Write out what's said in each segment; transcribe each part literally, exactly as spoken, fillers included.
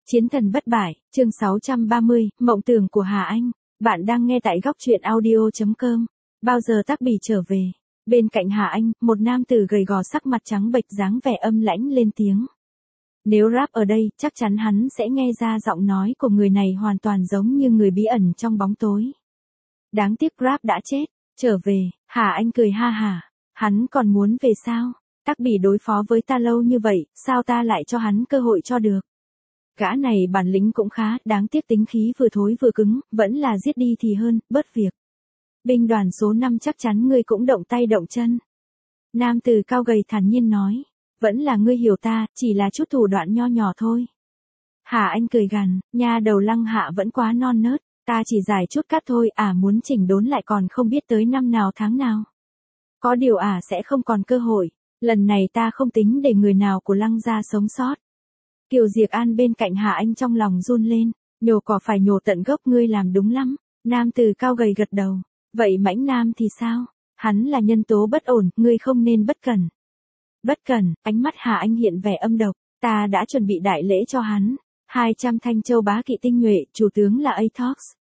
Chiến thần bất bại, chương sáu trăm ba mươi, mộng tưởng của Hà Anh. Bạn đang nghe tại góc truyện audio chấm com. Bao giờ Tắc Bỉ trở về? Bên cạnh Hà Anh, một nam tử gầy gò sắc mặt trắng bệch dáng vẻ âm lãnh lên tiếng. Nếu rap ở đây, chắc chắn hắn sẽ nghe ra giọng nói của người này hoàn toàn giống như người bí ẩn trong bóng tối. Đáng tiếc rap đã chết. Trở về, Hà Anh cười ha hả. Hắn còn muốn về sao? Tắc Bỉ đối phó với ta lâu như vậy, sao ta lại cho hắn cơ hội cho được? Gã này bản lĩnh cũng khá, đáng tiếc tính khí vừa thối vừa cứng, vẫn là giết đi thì hơn, bớt việc. Binh đoàn số năm chắc chắn ngươi cũng động tay động chân. Nam tử cao gầy thản nhiên nói. Vẫn là ngươi hiểu ta, chỉ là chút thủ đoạn nho nhỏ thôi. Hà Anh cười gằn, nha đầu Lăng Hạ vẫn quá non nớt, ta chỉ giải chút cắt thôi, à muốn chỉnh đốn lại còn không biết tới năm nào tháng nào. Có điều à sẽ không còn cơ hội, lần này ta không tính để người nào của Lăng gia sống sót. Kiều Diệc An bên cạnh Hà Anh trong lòng run lên, nhổ cỏ phải nhổ tận gốc, ngươi làm đúng lắm. Nam tử cao gầy gật đầu, vậy Mãnh Nam thì sao? Hắn là nhân tố bất ổn, ngươi không nên bất cẩn. Bất cẩn, ánh mắt Hà Anh hiện vẻ âm độc, ta đã chuẩn bị đại lễ cho hắn, hai trăm thanh châu bá kỵ tinh nhuệ, chủ tướng là Atox.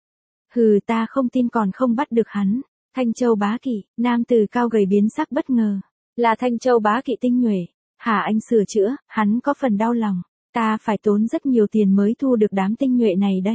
Hừ, ta không tin còn không bắt được hắn. Thanh châu bá kỵ, nam tử cao gầy biến sắc bất ngờ, là Thanh châu bá kỵ tinh nhuệ. Hà Anh sửa chữa, hắn có phần đau lòng. Ta phải tốn rất nhiều tiền mới thu được đám tinh nhuệ này đấy.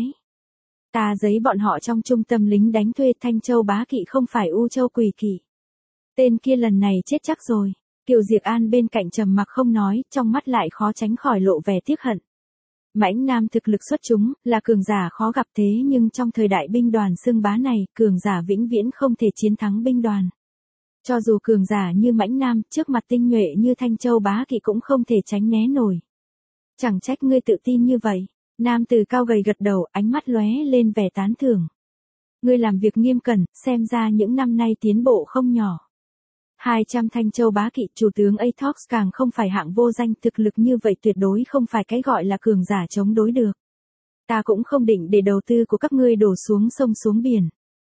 Ta giấy bọn họ trong trung tâm lính đánh thuê, Thanh châu bá kỵ không phải U châu quỷ kỵ. Tên kia lần này chết chắc rồi. Kiều Diệc An bên cạnh trầm mặc không nói, trong mắt lại khó tránh khỏi lộ vẻ tiếc hận. Mãnh Nam thực lực xuất chúng, là cường giả khó gặp, thế nhưng trong thời đại binh đoàn xưng bá này, cường giả vĩnh viễn không thể chiến thắng binh đoàn. Cho dù cường giả như Mãnh Nam, trước mặt tinh nhuệ như Thanh châu bá kỵ cũng không thể tránh né nổi. Chẳng trách ngươi tự tin như vậy. Nam tử cao gầy gật đầu, ánh mắt lóe lên vẻ tán thưởng. Ngươi làm việc nghiêm cẩn, xem ra những năm nay tiến bộ không nhỏ. hai trăm Thanh châu bá kỵ, chủ tướng Atox càng không phải hạng vô danh, thực lực như vậy tuyệt đối không phải cái gọi là cường giả chống đối được. Ta cũng không định để đầu tư của các ngươi đổ xuống sông xuống biển.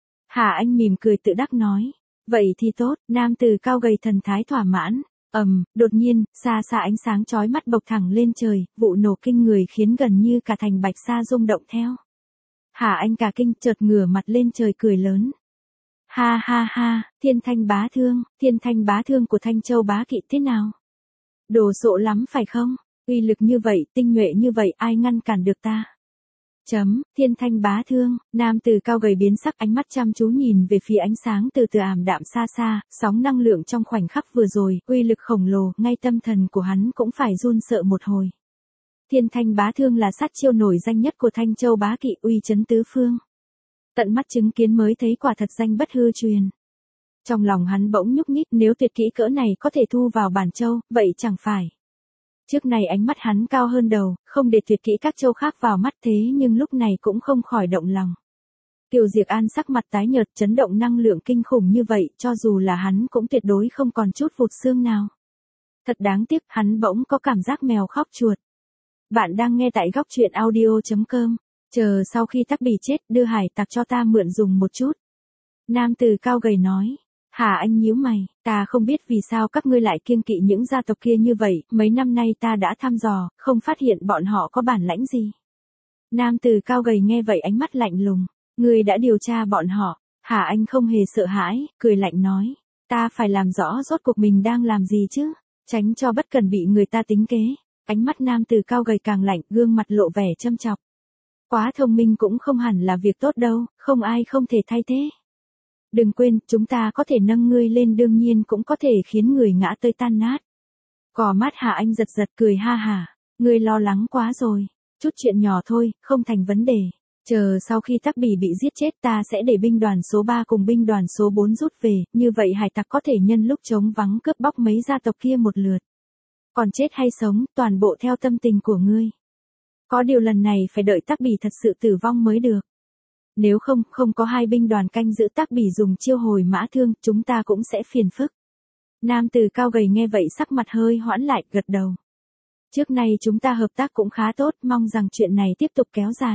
Hà Anh mỉm cười tự đắc nói. Vậy thì tốt, nam tử cao gầy thần thái thỏa mãn. Ầm, um, đột nhiên, xa xa ánh sáng chói mắt bộc thẳng lên trời, vụ nổ kinh người khiến gần như cả thành Bạch Sa rung động theo. Hà Anh cả kinh, chợt ngửa mặt lên trời cười lớn. Ha ha ha, Thiên Thanh bá thương, Thiên Thanh bá thương của Thanh châu bá kỵ thế nào? Đồ sộ lắm phải không? Uy lực như vậy, tinh nhuệ như vậy, ai ngăn cản được ta? Chấm, Thiên Thanh bá thương, nam tử cao gầy biến sắc, ánh mắt chăm chú nhìn về phía ánh sáng từ từ ảm đạm xa xa, sóng năng lượng trong khoảnh khắc vừa rồi, uy lực khổng lồ, ngay tâm thần của hắn cũng phải run sợ một hồi. Thiên Thanh bá thương là sát chiêu nổi danh nhất của Thanh châu bá kỵ, uy chấn tứ phương. Tận mắt chứng kiến mới thấy quả thật danh bất hư truyền. Trong lòng hắn bỗng nhúc nhích, nếu tuyệt kỹ cỡ này có thể thu vào bản châu, vậy chẳng phải. Trước này ánh mắt hắn cao hơn đầu, không để tuyệt kỹ các châu khác vào mắt, thế nhưng lúc này cũng không khỏi động lòng. Kiều Diệc An sắc mặt tái nhợt, chấn động năng lượng kinh khủng như vậy, cho dù là hắn cũng tuyệt đối không còn chút vụt xương nào. Thật đáng tiếc, hắn bỗng có cảm giác mèo khóc chuột. Bạn đang nghe tại góc truyện audio chấm com. Chờ sau khi Tắc Bỉ chết, đưa hải tặc cho ta mượn dùng một chút. Nam tử cao gầy nói. Hà Anh nhíu mày, ta không biết vì sao các ngươi lại kiêng kỵ những gia tộc kia như vậy, mấy năm nay ta đã thăm dò, không phát hiện bọn họ có bản lãnh gì. Nam tử cao gầy nghe vậy ánh mắt lạnh lùng, ngươi đã điều tra bọn họ. Hà Anh không hề sợ hãi, cười lạnh nói, ta phải làm rõ rốt cuộc mình đang làm gì chứ, tránh cho bất cần bị người ta tính kế. Ánh mắt nam tử cao gầy càng lạnh, gương mặt lộ vẻ châm chọc. Quá thông minh cũng không hẳn là việc tốt đâu, không ai không thể thay thế. Đừng quên, chúng ta có thể nâng ngươi lên, đương nhiên cũng có thể khiến người ngã tơi tan nát. Cò mắt Hà Anh giật giật cười ha hả, ngươi lo lắng quá rồi, chút chuyện nhỏ thôi, không thành vấn đề. Chờ sau khi Tắc Bỉ bị giết chết, ta sẽ để binh đoàn số ba cùng binh đoàn số bốn rút về, như vậy hải tặc có thể nhân lúc trống vắng cướp bóc mấy gia tộc kia một lượt. Còn chết hay sống, toàn bộ theo tâm tình của ngươi. Có điều lần này phải đợi Tắc Bỉ thật sự tử vong mới được. Nếu không, không có hai binh đoàn canh giữ Tắc Bỉ dùng chiêu hồi mã thương, chúng ta cũng sẽ phiền phức. Nam tử cao gầy nghe vậy sắc mặt hơi hoãn lại, gật đầu. Trước nay chúng ta hợp tác cũng khá tốt, mong rằng chuyện này tiếp tục kéo dài.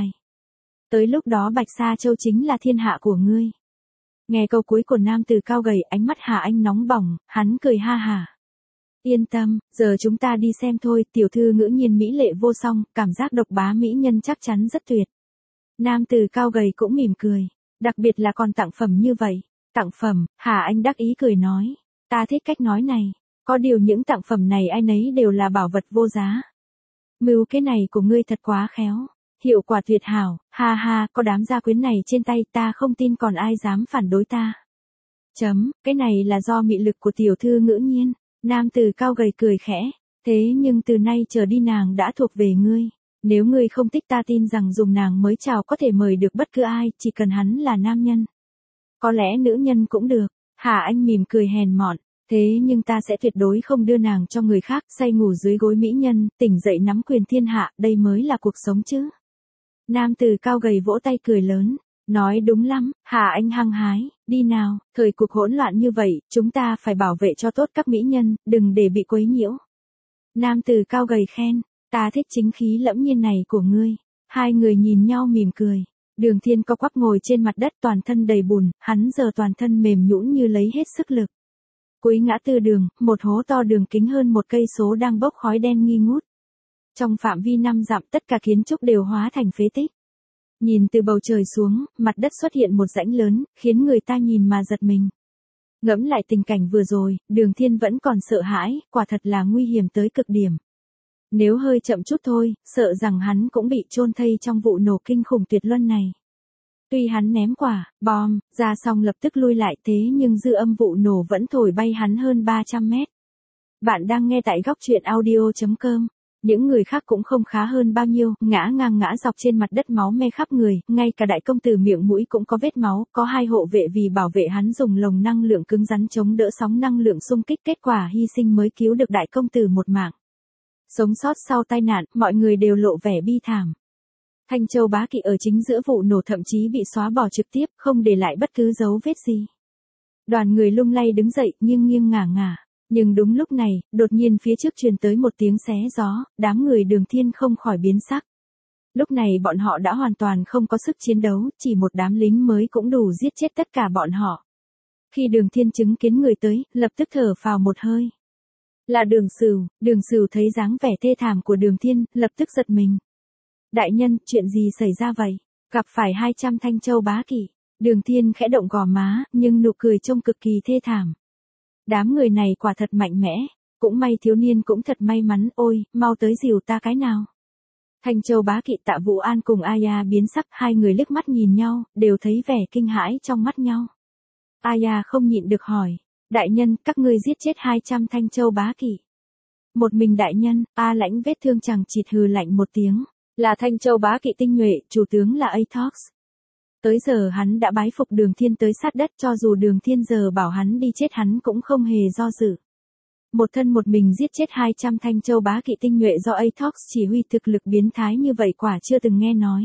Tới lúc đó Bạch Sa Châu chính là thiên hạ của ngươi. Nghe câu cuối của nam tử cao gầy, ánh mắt Hà Anh nóng bỏng, hắn cười ha hả. Yên tâm, giờ chúng ta đi xem thôi, tiểu thư ngữ nhiên mỹ lệ vô song, cảm giác độc bá mỹ nhân chắc chắn rất tuyệt. Nam tử cao gầy cũng mỉm cười, đặc biệt là còn tặng phẩm như vậy. Tặng phẩm, Hà Anh đắc ý cười nói, ta thích cách nói này, có điều những tặng phẩm này ai nấy đều là bảo vật vô giá. Mưu cái này của ngươi thật quá khéo, hiệu quả tuyệt hảo, ha ha, có đám gia quyến này trên tay ta không tin còn ai dám phản đối ta. Chấm, cái này là do mị lực của tiểu thư ngữ nhiên. Nam tử cao gầy cười khẽ, thế nhưng từ nay trở đi nàng đã thuộc về ngươi. Nếu ngươi không thích ta tin rằng dùng nàng mới chào có thể mời được bất cứ ai, chỉ cần hắn là nam nhân. Có lẽ nữ nhân cũng được, Hà Anh mỉm cười hèn mọn, thế nhưng ta sẽ tuyệt đối không đưa nàng cho người khác, say ngủ dưới gối mỹ nhân, tỉnh dậy nắm quyền thiên hạ, đây mới là cuộc sống chứ. Nam tử cao gầy vỗ tay cười lớn, nói đúng lắm, Hà Anh hăng hái, đi nào, thời cuộc hỗn loạn như vậy, chúng ta phải bảo vệ cho tốt các mỹ nhân, đừng để bị quấy nhiễu. Nam tử cao gầy khen, ta thích chính khí lẫm nhiên này của ngươi. Hai người nhìn nhau mỉm cười. Đường Thiên co quắp ngồi trên mặt đất toàn thân đầy bùn, hắn giờ toàn thân mềm nhũn như lấy hết sức lực. Cuối ngã tư đường, một hố to đường kính hơn một cây số đang bốc khói đen nghi ngút. Trong phạm vi năm dặm tất cả kiến trúc đều hóa thành phế tích. Nhìn từ bầu trời xuống, mặt đất xuất hiện một rãnh lớn, khiến người ta nhìn mà giật mình. Ngẫm lại tình cảnh vừa rồi, Đường Thiên vẫn còn sợ hãi, quả thật là nguy hiểm tới cực điểm. Nếu hơi chậm chút thôi, sợ rằng hắn cũng bị chôn thây trong vụ nổ kinh khủng tuyệt luân này. Tuy hắn ném quả, bom, ra xong lập tức lui lại thế nhưng dư âm vụ nổ vẫn thổi bay hắn hơn ba trăm mét. Bạn đang nghe tại góc truyện audio chấm com. Những người khác cũng không khá hơn bao nhiêu, ngã ngang ngã dọc trên mặt đất máu me khắp người, ngay cả đại công tử miệng mũi cũng có vết máu, có hai hộ vệ vì bảo vệ hắn dùng lồng năng lượng cứng rắn chống đỡ sóng năng lượng xung kích, kết quả hy sinh mới cứu được đại công tử một mạng. Sống sót sau tai nạn, mọi người đều lộ vẻ bi thảm. Thanh Châu Bá Kỵ ở chính giữa vụ nổ thậm chí bị xóa bỏ trực tiếp, không để lại bất cứ dấu vết gì. Đoàn người lung lay đứng dậy, nghiêng nghiêng ngả ngả. Nhưng đúng lúc này, đột nhiên phía trước truyền tới một tiếng xé gió, đám người Đường Thiên không khỏi biến sắc. Lúc này bọn họ đã hoàn toàn không có sức chiến đấu, chỉ một đám lính mới cũng đủ giết chết tất cả bọn họ. Khi Đường Thiên chứng kiến người tới, lập tức thở phào một hơi. Là Đường Sửu. Đường Sửu thấy dáng vẻ thê thảm của Đường Thiên, lập tức giật mình. Đại nhân, chuyện gì xảy ra vậy? Gặp phải hai trăm Thanh Châu Bá Kỵ. Đường Thiên khẽ động gò má, nhưng nụ cười trông cực kỳ thê thảm. Đám người này quả thật mạnh mẽ, cũng may thiếu niên cũng thật may mắn, ôi, mau tới dìu ta cái nào. Thanh Châu Bá Kỵ Tạ Vũ An cùng Aya biến sắc, hai người liếc mắt nhìn nhau, đều thấy vẻ kinh hãi trong mắt nhau. Aya không nhịn được hỏi, đại nhân, các ngươi giết chết hai trăm Thanh Châu Bá Kỵ. Một mình đại nhân, A Lãnh vết thương chằng chịt hừ lạnh một tiếng, là Thanh Châu Bá Kỵ tinh nhuệ, chủ tướng là Atox. Tới giờ hắn đã bái phục Đường Thiên tới sát đất, cho dù Đường Thiên giờ bảo hắn đi chết hắn cũng không hề do dự. Một thân một mình giết chết hai trăm Thanh Châu Bá Kỵ tinh nhuệ do Atox chỉ huy, thực lực biến thái như vậy quả chưa từng nghe nói.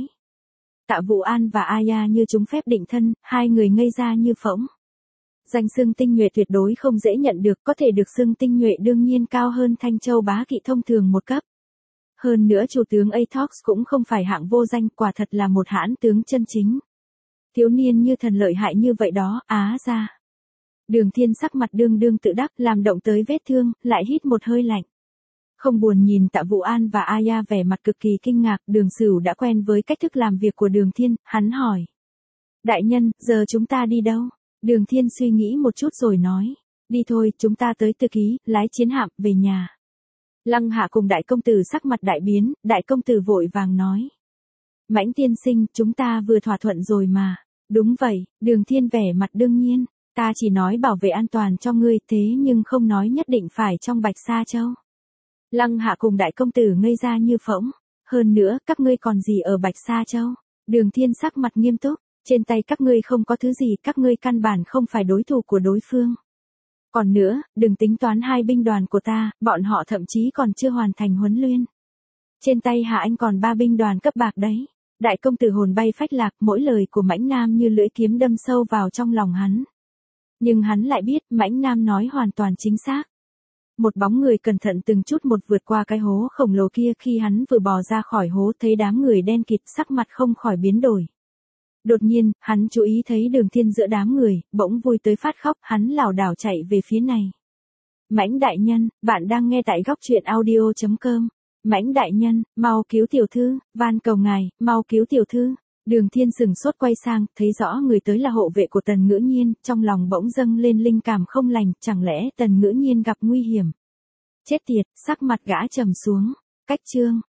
Tạ Vũ An và Aya như chúng phép định thân, hai người ngây ra như phỗng. Danh xưng tinh nhuệ tuyệt đối không dễ nhận được, có thể được xưng tinh nhuệ đương nhiên cao hơn Thanh Châu Bá Kỵ thông thường một cấp. Hơn nữa chủ tướng Atox cũng không phải hạng vô danh, quả thật là một hãn tướng chân chính. Thiếu niên như thần lợi hại như vậy đó, á ra. Đường Thiên sắc mặt đương đương tự đắc, làm động tới vết thương, lại hít một hơi lạnh. Không buồn nhìn Tạ Vũ An và Aya vẻ mặt cực kỳ kinh ngạc, Đường Sửu đã quen với cách thức làm việc của Đường Thiên, hắn hỏi. Đại nhân, giờ chúng ta đi đâu? Đường Thiên suy nghĩ một chút rồi nói. Đi thôi, chúng ta tới Tư Ký, lái chiến hạm, về nhà. Lăng Hạ cùng đại công tử sắc mặt đại biến, đại công tử vội vàng nói. Mãnh tiên sinh, chúng ta vừa thỏa thuận rồi mà. Đúng vậy, Đường Thiên vẻ mặt đương nhiên. Ta chỉ nói bảo vệ an toàn cho ngươi, thế nhưng không nói nhất định phải trong Bạch Sa Châu. Lăng Hạ cùng đại công tử ngây ra như phỗng. Hơn nữa, các ngươi còn gì ở Bạch Sa Châu? Đường Thiên sắc mặt nghiêm túc. Trên tay các ngươi không có thứ gì, các ngươi căn bản không phải đối thủ của đối phương. Còn nữa, đừng tính toán hai binh đoàn của ta, bọn họ thậm chí còn chưa hoàn thành huấn luyện. Trên tay Hạ Anh còn ba binh đoàn cấp bạc đấy. Đại công tử hồn bay phách lạc, mỗi lời của Mãnh Nam như lưỡi kiếm đâm sâu vào trong lòng hắn. Nhưng hắn lại biết, Mãnh Nam nói hoàn toàn chính xác. Một bóng người cẩn thận từng chút một vượt qua cái hố khổng lồ kia, khi hắn vừa bò ra khỏi hố thấy đám người đen kịt, sắc mặt không khỏi biến đổi. Đột nhiên, hắn chú ý thấy Đường Thiên giữa đám người, bỗng vui tới phát khóc, hắn lảo đảo chạy về phía này. Mãnh đại nhân, bạn đang nghe tại góc truyện audio chấm com. Mãnh đại nhân, mau cứu tiểu thư, van cầu ngài, mau cứu tiểu thư. Đường Thiên sừng sốt quay sang, thấy rõ người tới là hộ vệ của Tần Ngữ Nhiên, trong lòng bỗng dâng lên linh cảm không lành, chẳng lẽ Tần Ngữ Nhiên gặp nguy hiểm. Chết tiệt, sắc mặt gã trầm xuống. Cách chương